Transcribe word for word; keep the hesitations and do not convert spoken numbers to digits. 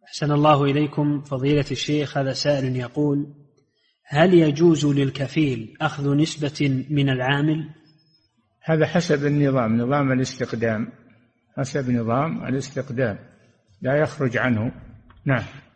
أحسن الله إليكم فضيلة الشيخ. هذا سائل يقول: هل يجوز للكفيل أخذ نسبة من العامل؟ هذا حسب النظام، نظام الاستقدام، حسب نظام الاستقدام لا يخرج عنه. نعم.